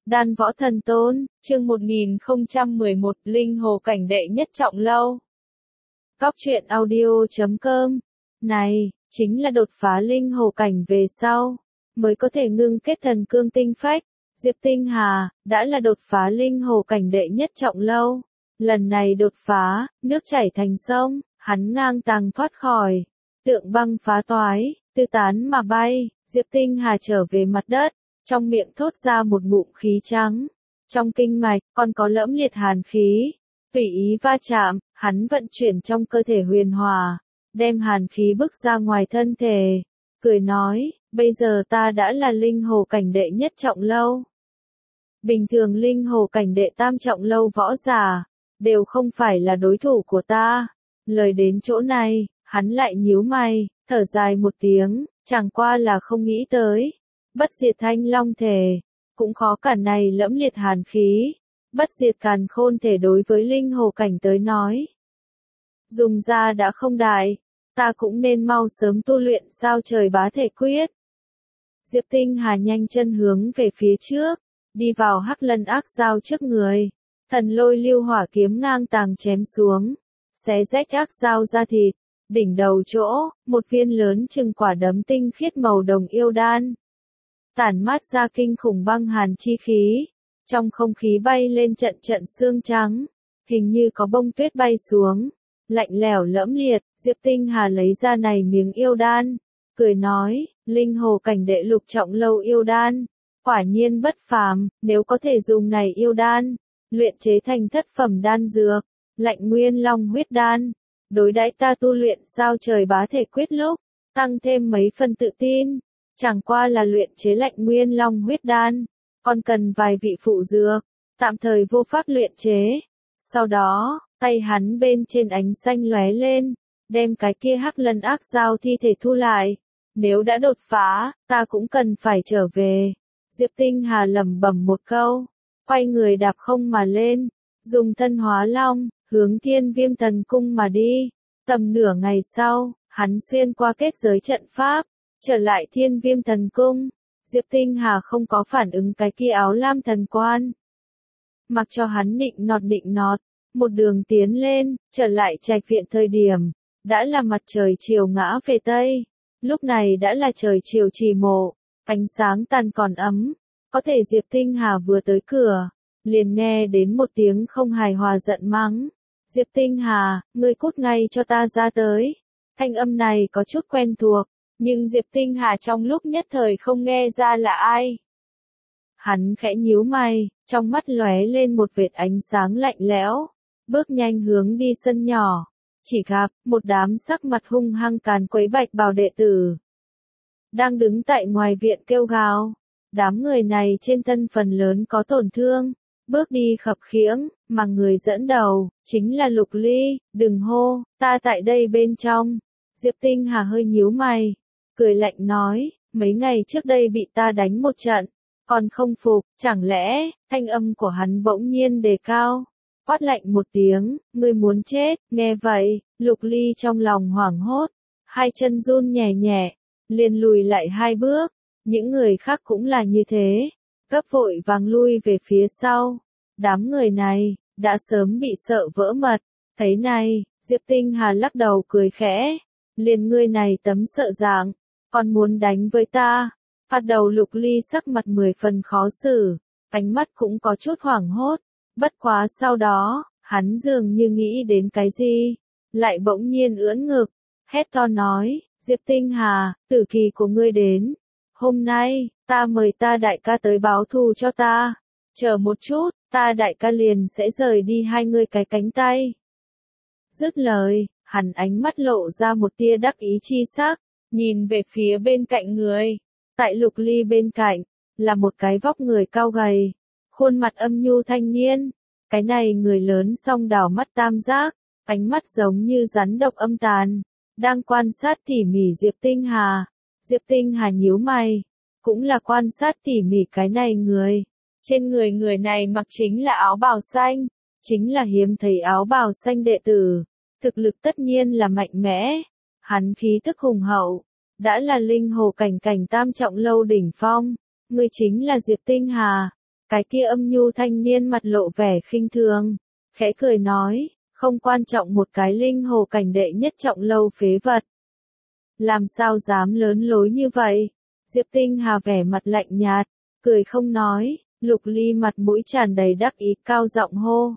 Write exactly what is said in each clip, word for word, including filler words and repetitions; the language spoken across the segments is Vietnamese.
Đan Võ Thần Tôn, chương một nghìn không trăm mười một, Linh Hồ Cảnh đệ nhất trọng lâu. Góc truyện audio chấm com. Này, chính là đột phá Linh Hồ Cảnh về sau, mới có thể ngưng kết thần cương tinh phách. Diệp Tinh Hà, đã là đột phá Linh Hồ Cảnh đệ nhất trọng lâu. Lần này đột phá, nước chảy thành sông, hắn ngang tàng thoát khỏi. Tượng băng phá toái, tư tán mà bay, Diệp Tinh Hà trở về mặt đất. Trong miệng thốt ra một ngụm khí trắng, trong kinh mạch còn có lẫm liệt hàn khí, tùy ý va chạm, hắn vận chuyển trong cơ thể huyền hòa, đem hàn khí bức ra ngoài thân thể, cười nói, bây giờ ta đã là Linh Hồ Cảnh đệ nhất trọng lâu. Bình thường Linh Hồ Cảnh đệ tam trọng lâu võ giả, đều không phải là đối thủ của ta. Lời đến chỗ này, hắn lại nhíu mày, thở dài một tiếng, chẳng qua là không nghĩ tới. Bất diệt thanh long thể, cũng khó cả này lẫm liệt hàn khí, bất diệt càn khôn thể đối với Linh Hồ Cảnh tới nói. Dùng ra đã không đại, ta cũng nên mau sớm tu luyện sao trời bá thể quyết. Diệp Tinh Hà nhanh chân hướng về phía trước, đi vào hắc lân ác dao trước người, thần lôi lưu hỏa kiếm ngang tàng chém xuống, xé rách ác dao ra thịt, đỉnh đầu chỗ, một viên lớn chừng quả đấm tinh khiết màu đồng yêu đan. Tản mát ra kinh khủng băng hàn chi khí, trong không khí bay lên trận trận sương trắng, hình như có bông tuyết bay xuống, lạnh lẽo lẫm liệt. Diệp Tinh Hà lấy ra này miếng yêu đan, cười nói, Linh Hồ Cảnh đệ lục trọng lâu yêu đan, quả nhiên bất phàm, nếu có thể dùng này yêu đan, luyện chế thành thất phẩm đan dược, Lạnh Nguyên Long huyết đan, đối đãi ta tu luyện sao trời bá thể quyết lúc, tăng thêm mấy phần tự tin. Chẳng qua là luyện chế Lạnh Nguyên Long huyết đan, còn cần vài vị phụ dược, tạm thời vô pháp luyện chế. Sau đó, tay hắn bên trên ánh xanh lóe lên, đem cái kia hắc lân ác dao thi thể thu lại. Nếu đã đột phá, ta cũng cần phải trở về. Diệp Tinh Hà lẩm bẩm một câu, quay người đạp không mà lên, dùng thân hóa long, hướng Thiên Viêm Thần Cung mà đi. Tầm nửa ngày sau, hắn xuyên qua kết giới trận pháp, trở lại Thiên Viêm Thần Cung. Diệp Tinh Hà không có phản ứng cái kia áo lam thần quan, mặc cho hắn nịnh nọt nịnh nọt, một đường tiến lên, trở lại trạch viện thời điểm, đã là mặt trời chiều ngã về tây, lúc này đã là trời chiều trì mộ, ánh sáng tàn còn ấm, có thể Diệp Tinh Hà vừa tới cửa, liền nghe đến một tiếng không hài hòa giận mắng, Diệp Tinh Hà, ngươi cút ngay cho ta ra tới. Thanh âm này có chút quen thuộc, nhưng Diệp Tinh Hà trong lúc nhất thời không nghe ra là ai. Hắn khẽ nhíu mày, trong mắt lóe lên một vệt ánh sáng lạnh lẽo, bước nhanh hướng đi sân nhỏ, chỉ gặp một đám sắc mặt hung hăng càn quấy bạch bào đệ tử đang đứng tại ngoài viện kêu gào. Đám người này trên thân phần lớn có tổn thương, bước đi khập khiễng, mà người dẫn đầu chính là Lục Ly. Đừng hô, ta tại đây bên trong. Diệp Tinh Hà hơi nhíu mày, cười lạnh nói, mấy ngày trước đây bị ta đánh một trận, còn không phục, chẳng lẽ? Thanh âm của hắn bỗng nhiên đề cao, quát lạnh một tiếng, ngươi muốn chết. Nghe vậy, Lục Ly trong lòng hoảng hốt, hai chân run nhẹ nhẹ, liền lùi lại hai bước. Những người khác cũng là như thế, gấp vội vàng lui về phía sau. Đám người này đã sớm bị sợ vỡ mật. Thấy này, Diệp Tinh Hà lắc đầu cười khẽ, liền ngươi này tấm sợ dạng, còn muốn đánh với ta? Phát đầu Lục Ly sắc mặt mười phần khó xử, ánh mắt cũng có chút hoảng hốt, bất quá sau đó, hắn dường như nghĩ đến cái gì, lại bỗng nhiên ưỡn ngực, hét to nói, Diệp Tinh Hà, tử kỳ của ngươi đến, hôm nay, ta mời ta đại ca tới báo thù cho ta, chờ một chút, ta đại ca liền sẽ rời đi hai ngươi cái cánh tay. Dứt lời, hắn ánh mắt lộ ra một tia đắc ý chi sắc, nhìn về phía bên cạnh người. Tại Lục Ly bên cạnh, là một cái vóc người cao gầy, khuôn mặt âm nhu thanh niên. Cái này người lớn song đảo mắt tam giác, ánh mắt giống như rắn độc âm tàn, đang quan sát tỉ mỉ Diệp Tinh Hà. Diệp Tinh Hà nhíu mày, cũng là quan sát tỉ mỉ cái này người. Trên người người này mặc chính là áo bào xanh, chính là hiếm thấy áo bào xanh đệ tử, thực lực tất nhiên là mạnh mẽ, hắn khí tức hùng hậu, đã là Linh Hồ Cảnh cảnh tam trọng lâu đỉnh phong. Ngươi chính là Diệp Tinh Hà. Cái kia âm nhu thanh niên mặt lộ vẻ khinh thường, khẽ cười nói, không quan trọng một cái linh hồ cảnh đệ nhất trọng lâu phế vật. Làm sao dám lớn lối như vậy? Diệp Tinh Hà vẻ mặt lạnh nhạt, cười không nói, Lục Ly mặt mũi tràn đầy đắc ý cao giọng hô.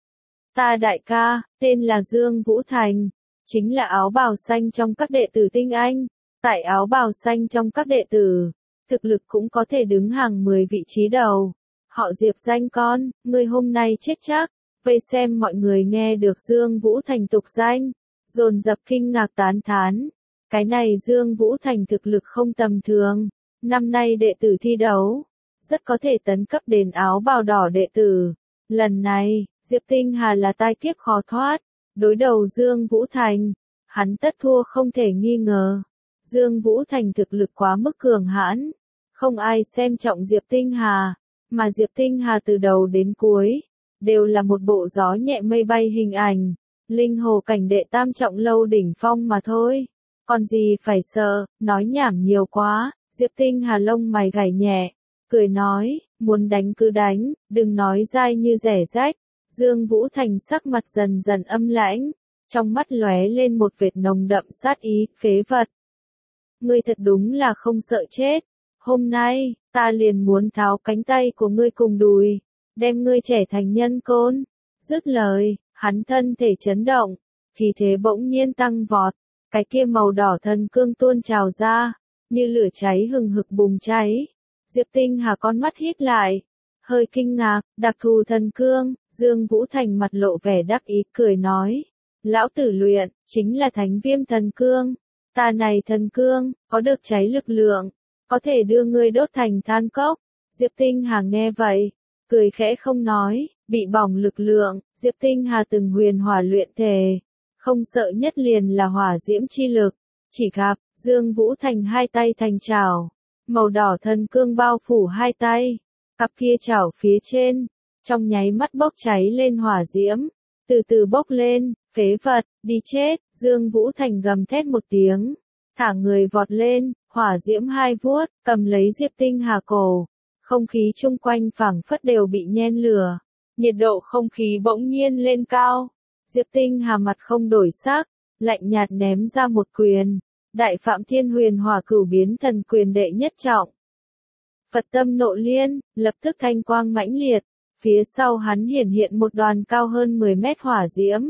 Ta đại ca, tên là Dương Vũ Thành, chính là áo bào xanh trong các đệ tử tinh anh, tại áo bào xanh trong các đệ tử, thực lực cũng có thể đứng hàng mười vị trí đầu. Họ Diệp danh con, người hôm nay chết chắc. Vây xem mọi người nghe được Dương Vũ Thành tục danh, dồn dập kinh ngạc tán thán. Cái này Dương Vũ Thành thực lực không tầm thường, năm nay đệ tử thi đấu, rất có thể tấn cấp đến áo bào đỏ đệ tử. Lần này, Diệp Tinh Hà là tai kiếp khó thoát, đối đầu Dương Vũ Thành, hắn tất thua không thể nghi ngờ. Dương Vũ Thành thực lực quá mức cường hãn, không ai xem trọng Diệp Tinh Hà, mà Diệp Tinh Hà từ đầu đến cuối, đều là một bộ gió nhẹ mây bay hình ảnh, linh hồ cảnh đệ tam trọng lâu đỉnh phong mà thôi. Còn gì phải sợ, nói nhảm nhiều quá, Diệp Tinh Hà lông mày gảy nhẹ, cười nói, muốn đánh cứ đánh, đừng nói dai như rẻ rách. Dương Vũ Thành sắc mặt dần dần âm lãnh, trong mắt lóe lên một vệt nồng đậm sát ý, phế vật. Ngươi thật đúng là không sợ chết, hôm nay, ta liền muốn tháo cánh tay của ngươi cùng đùi, đem ngươi trẻ thành nhân côn. Dứt lời, hắn thân thể chấn động, khí thế bỗng nhiên tăng vọt, cái kia màu đỏ thần cương tuôn trào ra, như lửa cháy hừng hực bùng cháy. Diệp Tinh Hà con mắt híp lại, hơi kinh ngạc, đặc thù thần cương. Dương Vũ Thành mặt lộ vẻ đắc ý cười nói, lão tử luyện, chính là thánh viêm thần cương, ta này thần cương, có được cháy lực lượng, có thể đưa ngươi đốt thành than cốc. Diệp Tinh Hà nghe vậy, cười khẽ không nói, bị bỏng lực lượng, Diệp Tinh Hà từng huyền hỏa luyện thể, không sợ nhất liền là hỏa diễm chi lực, chỉ gặp, Dương Vũ Thành hai tay thành chảo, màu đỏ thần cương bao phủ hai tay, cặp kia chảo phía trên, trong nháy mắt bốc cháy lên hỏa diễm, từ từ bốc lên, phế vật, đi chết. Dương Vũ Thành gầm thét một tiếng, thả người vọt lên, hỏa diễm hai vuốt, cầm lấy Diệp Tinh Hà cổ, không khí chung quanh phảng phất đều bị nhen lửa, nhiệt độ không khí bỗng nhiên lên cao. Diệp Tinh Hà mặt không đổi sắc, lạnh nhạt ném ra một quyền, Đại Phạm Thiên Huyền Hỏa Cửu Biến Thần Quyền đệ nhất trọng. Phật tâm nộ liên, lập tức thanh quang mãnh liệt, phía sau hắn hiển hiện một đoàn cao hơn mười mét hỏa diễm.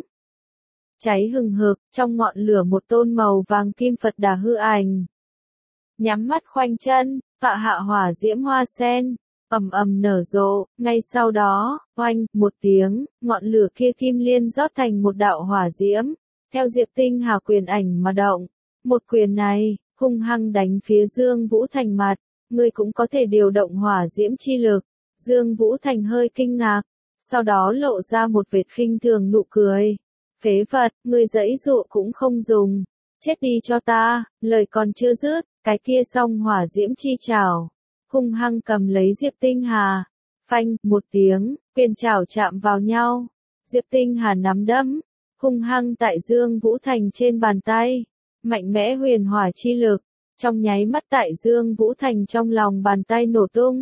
Cháy hừng hực, trong ngọn lửa một tôn màu vàng kim Phật Đà hư ảnh. Nhắm mắt khoanh chân, tọa hạ hỏa diễm hoa sen, ầm ầm nở rộ, ngay sau đó, oanh, một tiếng, ngọn lửa kia kim liên rót thành một đạo hỏa diễm, theo Diệp Tinh Hà quyền ảnh mà động. Một quyền này, hung hăng đánh phía Dương Vũ Thành mặt, ngươi cũng có thể điều động hỏa diễm chi lực. Dương Vũ Thành hơi kinh ngạc, sau đó lộ ra một vệt khinh thường nụ cười. Phế vật, ngươi giãy dụa cũng không dùng, chết đi cho ta. Lời còn chưa dứt, cái kia song hỏa diễm chi chảo, hung hăng cầm lấy Diệp Tinh Hà. Phanh, một tiếng, quyền chảo chạm vào nhau. Diệp Tinh Hà nắm đấm, hung hăng tại Dương Vũ Thành trên bàn tay. Mạnh mẽ huyền hỏa chi lực, trong nháy mắt tại Dương Vũ Thành trong lòng bàn tay nổ tung.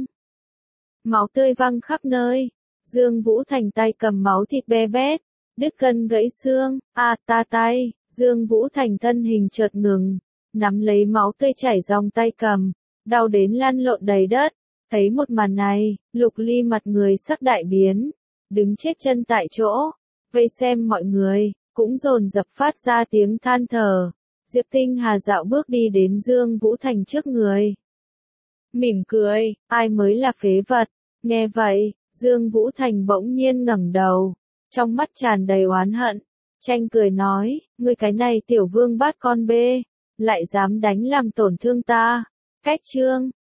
Máu tươi văng khắp nơi, Dương Vũ Thành tay cầm máu thịt be bét, đứt gân gãy xương, a ta tay, Dương Vũ Thành thân hình chợt ngừng, nắm lấy máu tươi chảy dòng tay cầm, đau đến lăn lộn đầy đất. Thấy một màn này, Lục Ly mặt người sắc đại biến, đứng chết chân tại chỗ, vây xem mọi người, cũng dồn dập phát ra tiếng than thở. Diệp Tinh Hà dạo bước đi đến Dương Vũ Thành trước người. Mỉm cười, ai mới là phế vật. Nghe vậy, Dương Vũ Thành bỗng nhiên ngẩng đầu, trong mắt tràn đầy oán hận, tranh cười nói, ngươi cái này tiểu vương bát con bê, lại dám đánh làm tổn thương ta. Cách chương